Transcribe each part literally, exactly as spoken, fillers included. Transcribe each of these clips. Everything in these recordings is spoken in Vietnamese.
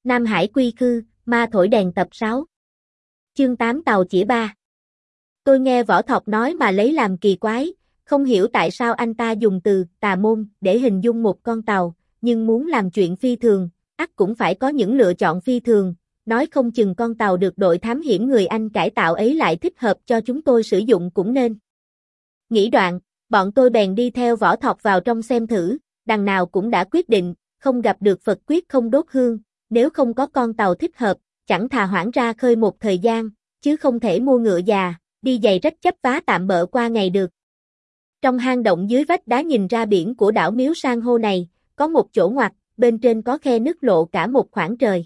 Nam Hải quy khư, ma thổi đèn tập sáu. Chương tám tàu chĩa ba. Tôi nghe Võ Thọc nói mà lấy làm kỳ quái, không hiểu tại sao anh ta dùng từ tà môn để hình dung một con tàu, nhưng muốn làm chuyện phi thường, ắt cũng phải có những lựa chọn phi thường, nói không chừng con tàu được đội thám hiểm người Anh cải tạo ấy lại thích hợp cho chúng tôi sử dụng cũng nên. Nghĩ đoạn, bọn tôi bèn đi theo Võ Thọc vào trong xem thử, đằng nào cũng đã quyết định, không gặp được Phật quyết không đốt hương, nếu không có con tàu thích hợp, chẳng thà hoãn ra khơi một thời gian, chứ không thể mua ngựa già, đi giày rách chấp vá tạm bợ qua ngày được. Trong hang động dưới vách đá nhìn ra biển của đảo Miếu San hô này, có một chỗ ngoặt, bên trên có khe nứt lộ cả một khoảng trời.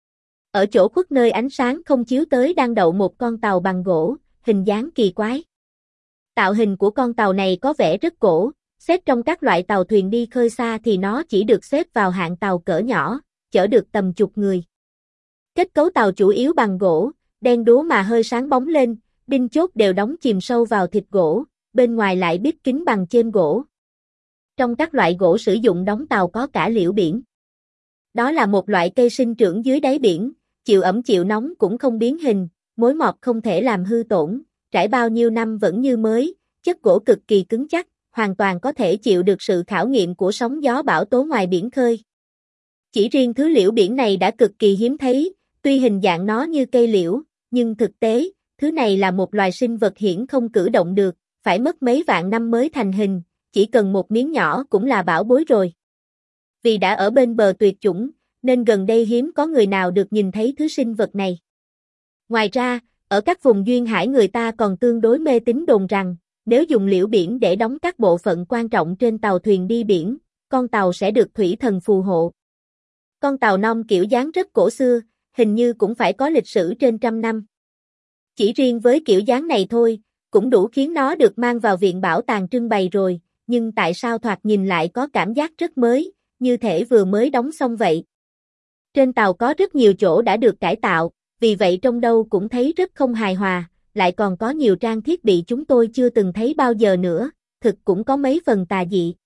Ở chỗ khuất nơi ánh sáng không chiếu tới đang đậu một con tàu bằng gỗ, hình dáng kỳ quái. Tạo hình của con tàu này có vẻ rất cổ, xét trong các loại tàu thuyền đi khơi xa thì nó chỉ được xếp vào hạng tàu cỡ nhỏ, chở được tầm chục người. Kết cấu tàu chủ yếu bằng gỗ, đen đúa mà hơi sáng bóng lên, đinh chốt đều đóng chìm sâu vào thịt gỗ, bên ngoài lại bít kín bằng chêm gỗ. Trong các loại gỗ sử dụng đóng tàu có cả liễu biển. Đó là một loại cây sinh trưởng dưới đáy biển, chịu ẩm chịu nóng cũng không biến hình, mối mọt không thể làm hư tổn, trải bao nhiêu năm vẫn như mới, chất gỗ cực kỳ cứng chắc, hoàn toàn có thể chịu được sự khảo nghiệm của sóng gió bão tố ngoài biển khơi. Chỉ riêng thứ liễu biển này đã cực kỳ hiếm thấy, tuy hình dạng nó như cây liễu, nhưng thực tế, thứ này là một loài sinh vật hiển không cử động được, phải mất mấy vạn năm mới thành hình, chỉ cần một miếng nhỏ cũng là bảo bối rồi. Vì đã ở bên bờ tuyệt chủng, nên gần đây hiếm có người nào được nhìn thấy thứ sinh vật này. Ngoài ra, ở các vùng duyên hải người ta còn tương đối mê tín đồn rằng, nếu dùng liễu biển để đóng các bộ phận quan trọng trên tàu thuyền đi biển, con tàu sẽ được thủy thần phù hộ. Con tàu non kiểu dáng rất cổ xưa, hình như cũng phải có lịch sử trên trăm năm. Chỉ riêng với kiểu dáng này thôi, cũng đủ khiến nó được mang vào viện bảo tàng trưng bày rồi, nhưng tại sao thoạt nhìn lại có cảm giác rất mới, như thể vừa mới đóng xong vậy. Trên tàu có rất nhiều chỗ đã được cải tạo, vì vậy trong đâu cũng thấy rất không hài hòa, lại còn có nhiều trang thiết bị chúng tôi chưa từng thấy bao giờ nữa, thực cũng có mấy phần tà dị.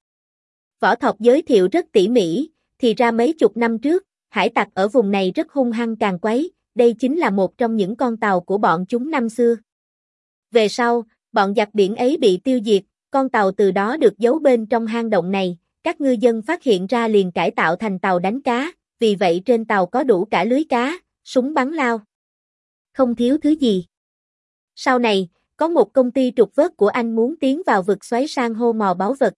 Võ Thọc giới thiệu rất tỉ mỉ, thì ra mấy chục năm trước, hải tặc ở vùng này rất hung hăng càn quấy, đây chính là một trong những con tàu của bọn chúng năm xưa. Về sau, bọn giặc biển ấy bị tiêu diệt, con tàu từ đó được giấu bên trong hang động này, các ngư dân phát hiện ra liền cải tạo thành tàu đánh cá, vì vậy trên tàu có đủ cả lưới cá, súng bắn lao. Không thiếu thứ gì. Sau này, có một công ty trục vớt của Anh muốn tiến vào vực xoáy san hô mò báu vật.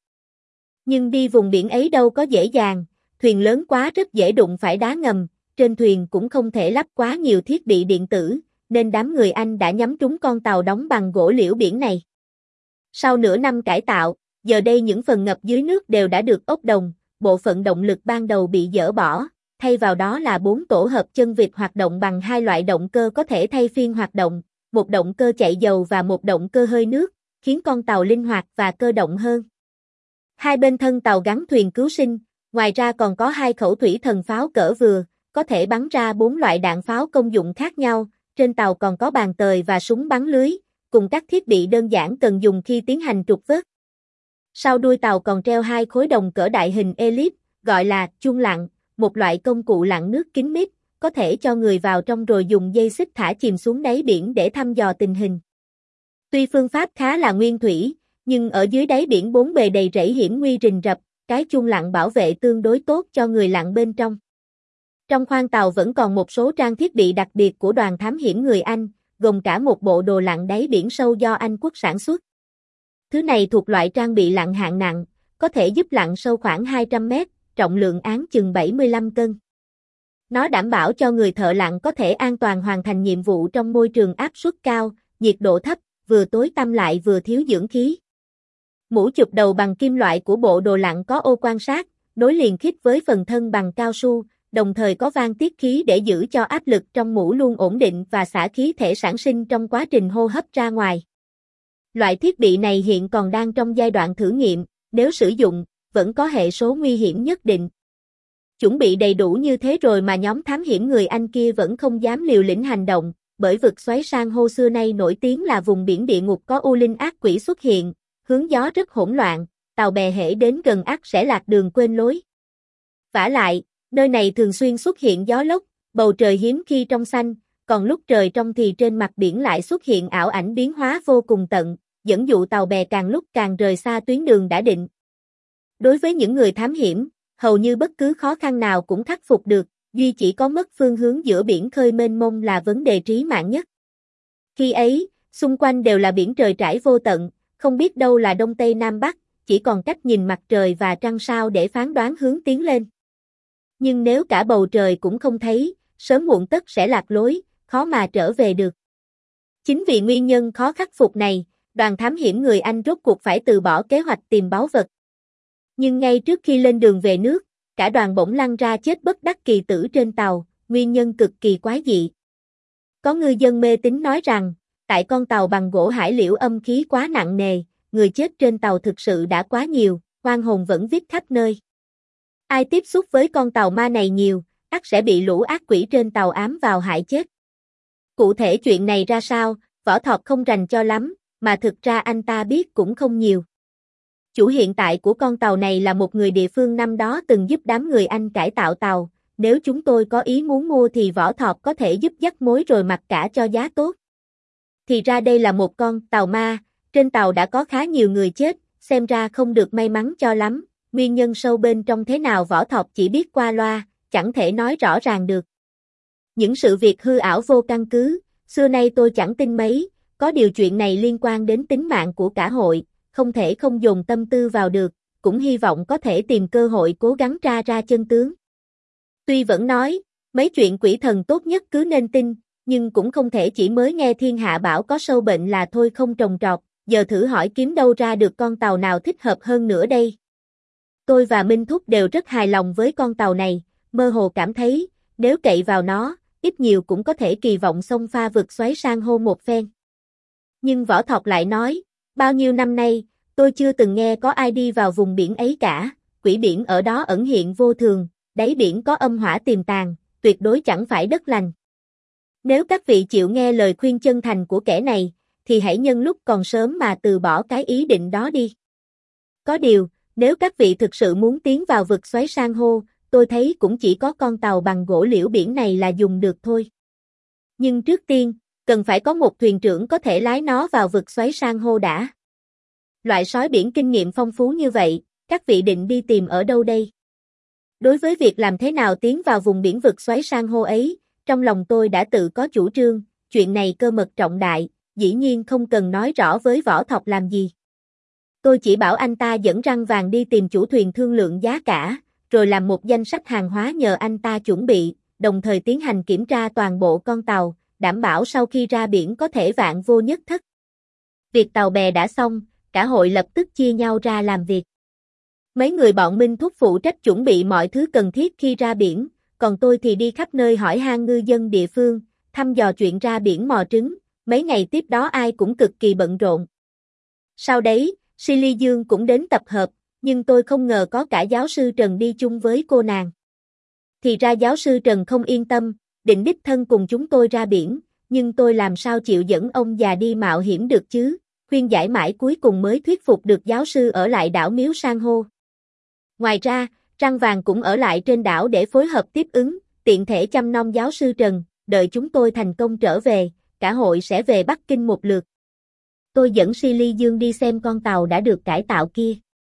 Nhưng đi vùng biển ấy đâu có dễ dàng, thuyền lớn quá rất dễ đụng phải đá ngầm, trên thuyền cũng không thể lắp quá nhiều thiết bị điện tử, nên đám người Anh đã nhắm trúng con tàu đóng bằng gỗ liễu biển này. Sau nửa năm cải tạo, giờ đây những phần ngập dưới nước đều đã được ốp đồng, bộ phận động lực ban đầu bị dỡ bỏ, thay vào đó là bốn tổ hợp chân vịt hoạt động bằng hai loại động cơ có thể thay phiên hoạt động, một động cơ chạy dầu và một động cơ hơi nước, khiến con tàu linh hoạt và cơ động hơn. Hai bên thân tàu gắn thuyền cứu sinh, ngoài ra còn có hai khẩu thủy thần pháo cỡ vừa, có thể bắn ra bốn loại đạn pháo công dụng khác nhau, trên tàu còn có bàn tời và súng bắn lưới, cùng các thiết bị đơn giản cần dùng khi tiến hành trục vớt. Sau đuôi tàu còn treo hai khối đồng cỡ đại hình elip, gọi là chuông lặn, một loại công cụ lặn nước kín mít, có thể cho người vào trong rồi dùng dây xích thả chìm xuống đáy biển để thăm dò tình hình. Tuy phương pháp khá là nguyên thủy, nhưng ở dưới đáy biển bốn bề đầy rẫy hiểm nguy rình rập, cái chuông lặn bảo vệ tương đối tốt cho người lặn bên trong. Trong khoang tàu vẫn còn một số trang thiết bị đặc biệt của đoàn thám hiểm người Anh, gồm cả một bộ đồ lặn đáy biển sâu do Anh quốc sản xuất. Thứ này thuộc loại trang bị lặn hạng nặng, có thể giúp lặn sâu khoảng hai trăm mét, trọng lượng áng chừng bảy mươi lăm cân. Nó đảm bảo cho người thợ lặn có thể an toàn hoàn thành nhiệm vụ trong môi trường áp suất cao, nhiệt độ thấp, vừa tối tăm lại vừa thiếu dưỡng khí. Mũ chụp đầu bằng kim loại của bộ đồ lặn có ô quan sát, nối liền khít với phần thân bằng cao su, đồng thời có van tiết khí để giữ cho áp lực trong mũ luôn ổn định và xả khí thể sản sinh trong quá trình hô hấp ra ngoài. Loại thiết bị này hiện còn đang trong giai đoạn thử nghiệm, nếu sử dụng, vẫn có hệ số nguy hiểm nhất định. Chuẩn bị đầy đủ như thế rồi mà nhóm thám hiểm người Anh kia vẫn không dám liều lĩnh hành động, bởi vực xoáy san hô xưa nay nổi tiếng là vùng biển địa ngục có u linh ác quỷ xuất hiện, hướng gió rất hỗn loạn, tàu bè hễ đến gần ắt sẽ lạc đường quên lối. Vả lại, nơi này thường xuyên xuất hiện gió lốc, bầu trời hiếm khi trong xanh, còn lúc trời trong thì trên mặt biển lại xuất hiện ảo ảnh biến hóa vô cùng tận, dẫn dụ tàu bè càng lúc càng rời xa tuyến đường đã định. Đối với những người thám hiểm, hầu như bất cứ khó khăn nào cũng khắc phục được, duy chỉ có mất phương hướng giữa biển khơi mênh mông là vấn đề trí mạng nhất. Khi ấy, xung quanh đều là biển trời trải vô tận, không biết đâu là đông tây nam bắc, chỉ còn cách nhìn mặt trời và trăng sao để phán đoán hướng tiến lên. Nhưng nếu cả bầu trời cũng không thấy, sớm muộn tất sẽ lạc lối, khó mà trở về được. Chính vì nguyên nhân khó khắc phục này, đoàn thám hiểm người Anh rốt cuộc phải từ bỏ kế hoạch tìm báu vật. Nhưng ngay trước khi lên đường về nước, cả đoàn bỗng lăn ra chết bất đắc kỳ tử trên tàu, nguyên nhân cực kỳ quái dị. Có ngư dân mê tín nói rằng, tại con tàu bằng gỗ hải liễu âm khí quá nặng nề, người chết trên tàu thực sự đã quá nhiều, oan hồn vẫn vít khắp nơi. Ai tiếp xúc với con tàu ma này nhiều, ắt sẽ bị lũ ác quỷ trên tàu ám vào hại chết. Cụ thể chuyện này ra sao, Võ Thọt không rành cho lắm, mà thực ra anh ta biết cũng không nhiều. Chủ hiện tại của con tàu này là một người địa phương năm đó từng giúp đám người Anh cải tạo tàu, nếu chúng tôi có ý muốn mua thì Võ Thọt có thể giúp dắt mối rồi mặc cả cho giá tốt. Thì ra đây là một con tàu ma, trên tàu đã có khá nhiều người chết, xem ra không được may mắn cho lắm, nguyên nhân sâu bên trong thế nào Võ Thọt chỉ biết qua loa, chẳng thể nói rõ ràng được. Những sự việc hư ảo vô căn cứ, xưa nay tôi chẳng tin mấy, có điều chuyện này liên quan đến tính mạng của cả hội, không thể không dồn tâm tư vào được, cũng hy vọng có thể tìm cơ hội cố gắng tra ra chân tướng. Tuy vẫn nói, mấy chuyện quỷ thần tốt nhất cứ nên tin, nhưng cũng không thể chỉ mới nghe thiên hạ bảo có sâu bệnh là thôi không trồng trọt, giờ thử hỏi kiếm đâu ra được con tàu nào thích hợp hơn nữa đây. Tôi và Minh Thúc đều rất hài lòng với con tàu này, mơ hồ cảm thấy, nếu cậy vào nó, ít nhiều cũng có thể kỳ vọng xông pha vực xoáy san hô một phen. Nhưng Võ Thọt lại nói, bao nhiêu năm nay, tôi chưa từng nghe có ai đi vào vùng biển ấy cả, quỷ biển ở đó ẩn hiện vô thường, đáy biển có âm hỏa tiềm tàng, tuyệt đối chẳng phải đất lành. Nếu các vị chịu nghe lời khuyên chân thành của kẻ này, thì hãy nhân lúc còn sớm mà từ bỏ cái ý định đó đi. Có điều, nếu các vị thực sự muốn tiến vào vực xoáy san hô, tôi thấy cũng chỉ có con tàu bằng gỗ liễu biển này là dùng được thôi. Nhưng trước tiên, cần phải có một thuyền trưởng có thể lái nó vào vực xoáy san hô đã. Loại sói biển kinh nghiệm phong phú như vậy, các vị định đi tìm ở đâu đây? Đối với việc làm thế nào tiến vào vùng biển vực xoáy san hô ấy, trong lòng tôi đã tự có chủ trương, chuyện này cơ mật trọng đại, dĩ nhiên không cần nói rõ với Võ Thọt làm gì. Tôi chỉ bảo anh ta dẫn Răng Vàng đi tìm chủ thuyền thương lượng giá cả, rồi làm một danh sách hàng hóa nhờ anh ta chuẩn bị, đồng thời tiến hành kiểm tra toàn bộ con tàu, đảm bảo sau khi ra biển có thể vạn vô nhất thất. Việc tàu bè đã xong, cả hội lập tức chia nhau ra làm việc. Mấy người bọn Minh Thúc phụ trách chuẩn bị mọi thứ cần thiết khi ra biển, còn tôi thì đi khắp nơi hỏi han ngư dân địa phương, thăm dò chuyện ra biển mò trứng, mấy ngày tiếp đó ai cũng cực kỳ bận rộn. Sau đấy, Silly Dương cũng đến tập hợp, nhưng tôi không ngờ có cả giáo sư Trần đi chung với cô nàng. Thì ra giáo sư Trần không yên tâm, định đích thân cùng chúng tôi ra biển, nhưng tôi làm sao chịu dẫn ông già đi mạo hiểm được chứ, khuyên giải mãi cuối cùng mới thuyết phục được giáo sư ở lại đảo Miếu San hô. Ngoài ra, Răng Vàng cũng ở lại trên đảo để phối hợp tiếp ứng, tiện thể chăm nom giáo sư Trần, đợi chúng tôi thành công trở về, cả hội sẽ về Bắc Kinh một lượt. Tôi dẫn Silly Dương đi xem con tàu đã được cải tạo kia.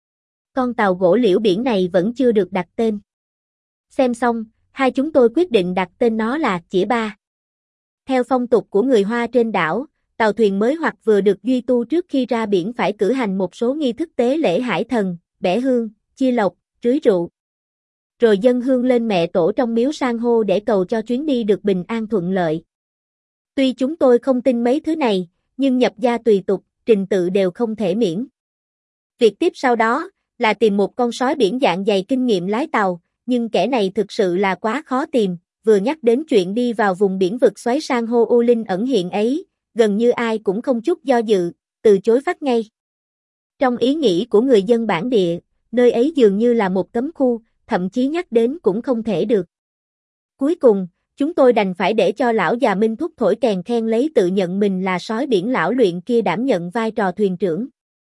Con tàu gỗ liễu biển này vẫn chưa được đặt tên. Xem xong, hai chúng tôi quyết định đặt tên nó là Chĩa Ba. Theo phong tục của người Hoa trên đảo, tàu thuyền mới hoặc vừa được duy tu trước khi ra biển phải cử hành một số nghi thức tế lễ hải thần, bẻ hương, chia lộc, rưới rượu. Rồi dâng hương lên mẹ tổ trong miếu san hô để cầu cho chuyến đi được bình an thuận lợi. Tuy chúng tôi không tin mấy thứ này, nhưng nhập gia tùy tục, trình tự đều không thể miễn. Việc tiếp sau đó, là tìm một con sói biển dạng dày kinh nghiệm lái tàu, nhưng kẻ này thực sự là quá khó tìm, vừa nhắc đến chuyện đi vào vùng biển vực xoáy san hô U Linh ẩn hiện ấy, gần như ai cũng không chút do dự, từ chối phát ngay. Trong ý nghĩ của người dân bản địa, nơi ấy dường như là một cấm khu, thậm chí nhắc đến cũng không thể được. Cuối cùng, chúng tôi đành phải để cho lão già Minh Thúc thổi kèn khen lấy tự nhận mình là sói biển lão luyện kia đảm nhận vai trò thuyền trưởng.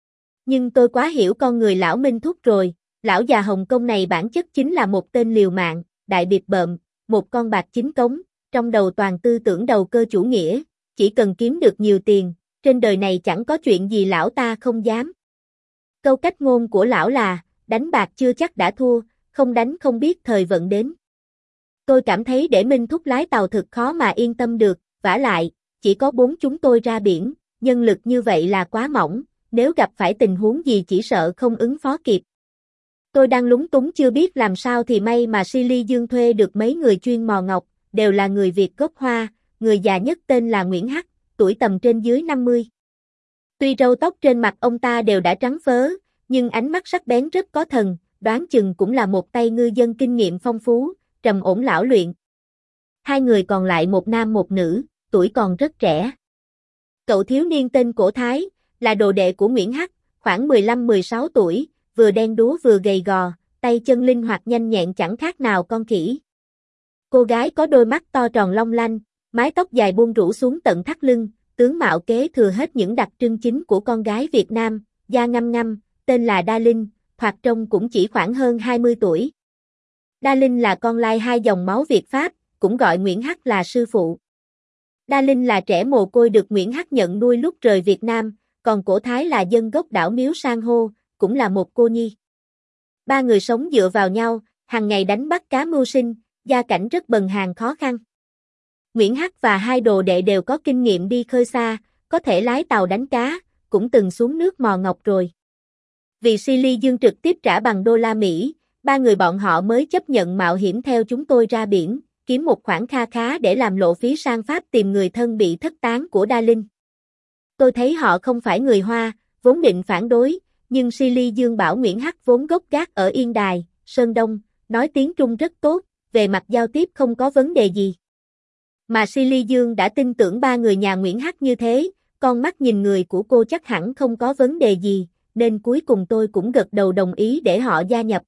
Nhưng tôi quá hiểu con người lão Minh Thúc rồi, lão già Hồng Kông này bản chất chính là một tên liều mạng, đại biệt bợm, một con bạc chính cống, trong đầu toàn tư tưởng đầu cơ chủ nghĩa, chỉ cần kiếm được nhiều tiền, trên đời này chẳng có chuyện gì lão ta không dám. Câu cách ngôn của lão là, đánh bạc chưa chắc đã thua, không đánh không biết thời vận đến. Tôi cảm thấy để Minh Thúc lái tàu thực khó mà yên tâm được, vả lại, chỉ có bốn chúng tôi ra biển, nhân lực như vậy là quá mỏng, nếu gặp phải tình huống gì chỉ sợ không ứng phó kịp. Tôi đang lúng túng chưa biết làm sao thì may mà Silly Dương thuê được mấy người chuyên mò ngọc, đều là người Việt gốc Hoa, người già nhất tên là Nguyễn Hắc, tuổi tầm trên dưới năm mươi. Tuy râu tóc trên mặt ông ta đều đã trắng phớ, nhưng ánh mắt sắc bén rất có thần, đoán chừng cũng là một tay ngư dân kinh nghiệm phong phú, trầm ổn lão luyện. Hai người còn lại một nam một nữ, tuổi còn rất trẻ. Cậu thiếu niên tên Cổ Thái, là đồ đệ của Nguyễn Hắc, khoảng mười lăm mười sáu tuổi, vừa đen đúa vừa gầy gò, tay chân linh hoạt nhanh nhẹn chẳng khác nào con khỉ. Cô gái có đôi mắt to tròn long lanh, mái tóc dài buông rủ xuống tận thắt lưng, tướng mạo kế thừa hết những đặc trưng chính của con gái Việt Nam, da ngăm ngăm, tên là Đa Linh, thoạt trông cũng chỉ khoảng hơn hai mươi tuổi. Đa Linh là con lai hai dòng máu Việt Pháp, cũng gọi Nguyễn Hắc là sư phụ. Đa Linh là trẻ mồ côi được Nguyễn Hắc nhận nuôi lúc rời Việt Nam, còn Cổ Thái là dân gốc đảo Miếu San Hô, cũng là một cô nhi. Ba người sống dựa vào nhau, hàng ngày đánh bắt cá mưu sinh, gia cảnh rất bần hàn khó khăn. Nguyễn Hắc và hai đồ đệ đều có kinh nghiệm đi khơi xa, có thể lái tàu đánh cá, cũng từng xuống nước mò ngọc rồi. Vì Silly Dương trực tiếp trả bằng đô la Mỹ, ba người bọn họ mới chấp nhận mạo hiểm theo chúng tôi ra biển, kiếm một khoản kha khá để làm lộ phí sang Pháp tìm người thân bị thất tán của Đa Linh. Tôi thấy họ không phải người Hoa, vốn định phản đối, nhưng Silly Dương bảo Nguyễn Hắc vốn gốc gác ở Yên Đài, Sơn Đông, nói tiếng Trung rất tốt, về mặt giao tiếp không có vấn đề gì. Mà Silly Dương đã tin tưởng ba người nhà Nguyễn Hắc như thế, con mắt nhìn người của cô chắc hẳn không có vấn đề gì, nên cuối cùng tôi cũng gật đầu đồng ý để họ gia nhập.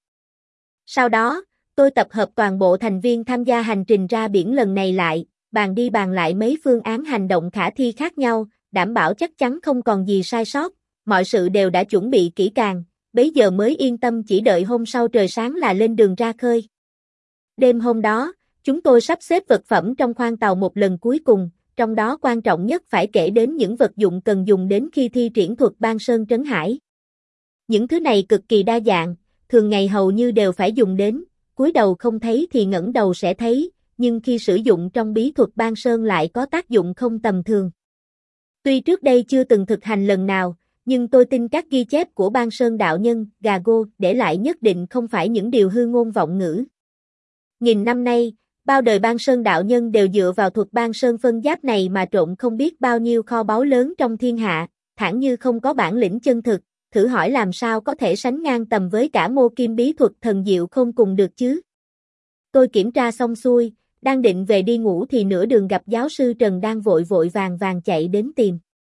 Sau đó, tôi tập hợp toàn bộ thành viên tham gia hành trình ra biển lần này lại, bàn đi bàn lại mấy phương án hành động khả thi khác nhau, đảm bảo chắc chắn không còn gì sai sót, mọi sự đều đã chuẩn bị kỹ càng, bấy giờ mới yên tâm chỉ đợi hôm sau trời sáng là lên đường ra khơi. Đêm hôm đó, chúng tôi sắp xếp vật phẩm trong khoang tàu một lần cuối cùng, trong đó quan trọng nhất phải kể đến những vật dụng cần dùng đến khi thi triển thuật Ban Sơn Trấn Hải. Những thứ này cực kỳ đa dạng, thường ngày hầu như đều phải dùng đến, cúi đầu không thấy thì ngẩng đầu sẽ thấy, nhưng khi sử dụng trong bí thuật Ban Sơn lại có tác dụng không tầm thường. Tuy trước đây chưa từng thực hành lần nào, nhưng tôi tin các ghi chép của Ban Sơn đạo nhân, Gago, để lại nhất định không phải những điều hư ngôn vọng ngữ. Nghìn năm nay, bao đời Ban Sơn đạo nhân đều dựa vào thuật Ban Sơn phân giáp này mà trộn không biết bao nhiêu kho báu lớn trong thiên hạ, thản như không có bản lĩnh chân thực, thử hỏi làm sao có thể sánh ngang tầm với cả mô kim bí thuật thần diệu không cùng được chứ. Tôi kiểm tra xong xuôi, đang định về đi ngủ thì nửa đường gặp giáo sư Trần đang vội vội vàng vàng chạy đến tìm.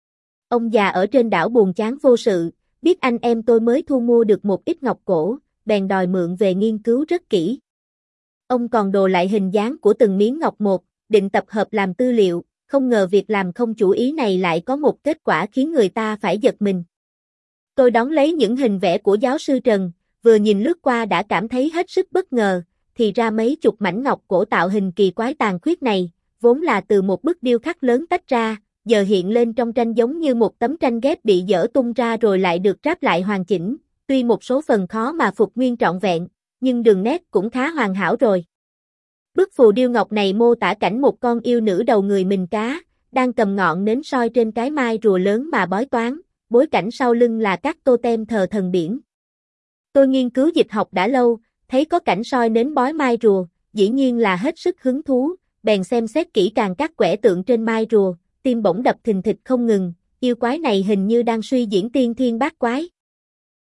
Ông già ở trên đảo buồn chán vô sự, biết anh em tôi mới thu mua được một ít ngọc cổ, bèn đòi mượn về nghiên cứu rất kỹ. Ông còn đồ lại hình dáng của từng miếng ngọc một, định tập hợp làm tư liệu, không ngờ việc làm không chủ ý này lại có một kết quả khiến người ta phải giật mình. Tôi đón lấy những hình vẽ của giáo sư Trần, vừa nhìn lướt qua đã cảm thấy hết sức bất ngờ, thì ra mấy chục mảnh ngọc cổ tạo hình kỳ quái tàn khuyết này, vốn là từ một bức điêu khắc lớn tách ra, giờ hiện lên trong tranh giống như một tấm tranh ghép bị dở tung ra rồi lại được ráp lại hoàn chỉnh, tuy một số phần khó mà phục nguyên trọn vẹn, nhưng đường nét cũng khá hoàn hảo rồi. Bức phù điêu ngọc này mô tả cảnh một con yêu nữ đầu người mình cá, đang cầm ngọn nến soi trên cái mai rùa lớn mà bói toán, bối cảnh sau lưng là các totem thờ thần biển. Tôi nghiên cứu dịch học đã lâu, thấy có cảnh soi nến bói mai rùa, dĩ nhiên là hết sức hứng thú, bèn xem xét kỹ càng các quẻ tượng trên mai rùa, tim bỗng đập thình thịch không ngừng, yêu quái này hình như đang suy diễn tiên thiên bát quái.